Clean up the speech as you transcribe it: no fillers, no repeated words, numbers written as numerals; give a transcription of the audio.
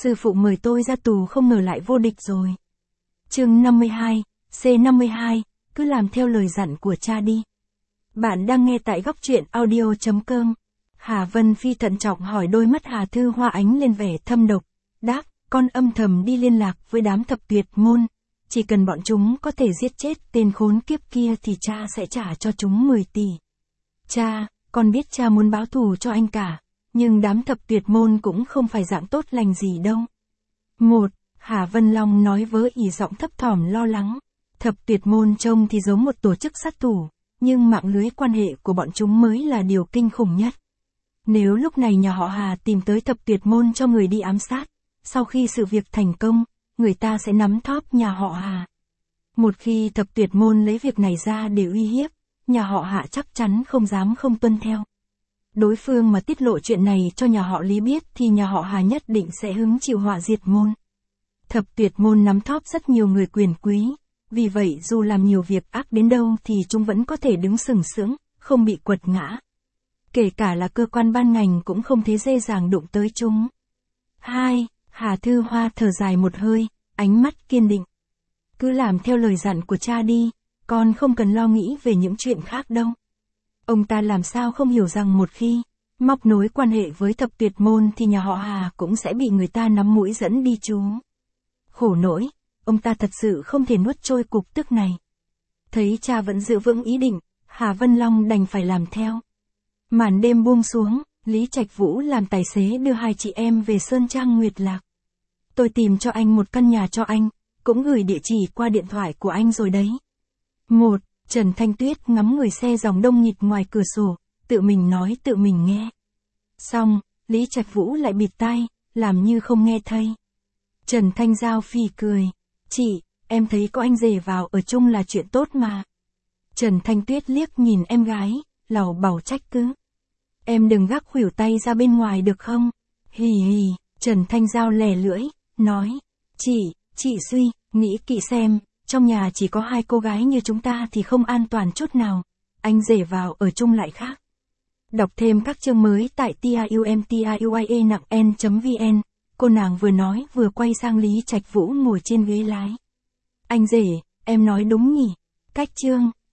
Sư phụ mời tôi ra tù không ngờ lại vô địch rồi. Chương 52, C52, cứ làm theo lời dặn của cha đi. Bạn đang nghe tại góc truyện audio.com. Hà Vân Phi thận trọng hỏi, đôi mắt Hà Thư Hoa ánh lên vẻ thâm độc. Đáp, con âm thầm đi liên lạc với đám thập tuyệt môn. Chỉ cần bọn chúng có thể giết chết tên khốn kiếp kia thì cha sẽ trả cho chúng 10 tỷ. Cha, con biết cha muốn báo thù cho anh cả. Nhưng đám thập tuyệt môn cũng không phải dạng tốt lành gì đâu. Hà Vân Long nói với ỷ giọng thấp thỏm lo lắng. Thập tuyệt môn trông thì giống một tổ chức sát thủ, nhưng mạng lưới quan hệ của bọn chúng mới là điều kinh khủng nhất. Nếu lúc này nhà họ Hà tìm tới thập tuyệt môn cho người đi ám sát, sau khi sự việc thành công, người ta sẽ nắm thóp nhà họ Hà. Một khi thập tuyệt môn lấy việc này ra để uy hiếp, nhà họ Hạ chắc chắn không dám không tuân theo. Đối phương mà tiết lộ chuyện này cho nhà họ Lý biết thì nhà họ Hà nhất định sẽ hứng chịu họa diệt môn. Thập tuyệt môn nắm thóp rất nhiều người quyền quý, vì vậy dù làm nhiều việc ác đến đâu thì chúng vẫn có thể đứng sừng sững, không bị quật ngã. Kể cả là cơ quan ban ngành cũng không thế dễ dàng đụng tới chúng. Hà Thư Hoa thở dài một hơi, ánh mắt kiên định. Cứ làm theo lời dặn của cha đi, con không cần lo nghĩ về những chuyện khác đâu. Ông ta làm sao không hiểu rằng một khi móc nối quan hệ với thập tuyệt môn thì nhà họ Hà cũng sẽ bị người ta nắm mũi dẫn đi chú. Khổ nỗi, ông ta thật sự không thể nuốt trôi cục tức này. Thấy cha vẫn giữ vững ý định, Hà Vân Long đành phải làm theo. Màn đêm buông xuống, Lý Trạch Vũ làm tài xế đưa hai chị em về Sơn Trang Nguyệt Lạc. Tôi tìm cho anh một căn nhà cho anh, cũng gửi địa chỉ qua điện thoại của anh rồi đấy. Trần Thanh Tuyết ngắm người xe dòng đông nghịt ngoài cửa sổ, tự mình nói tự mình nghe. Xong, Lý Trạch Vũ lại bịt tai, làm như không nghe thấy. Trần Thanh Giao phì cười. Chị, em thấy có anh rể vào ở chung là chuyện tốt mà. Trần Thanh Tuyết liếc nhìn em gái, lầu bầu trách cứ. Em đừng gác khuỷu tay ra bên ngoài được không? Hì hì, Trần Thanh Giao lè lưỡi, nói. Chị suy, nghĩ kỹ xem. Trong nhà chỉ có hai cô gái như chúng ta thì không an toàn chút nào. Anh rể vào ở chung lại khác. Đọc thêm các chương mới tại tiumtiuien.vn. Cô nàng vừa nói vừa quay sang Lý Trạch Vũ ngồi trên ghế lái. Anh rể, em nói đúng nhỉ? Cách chương.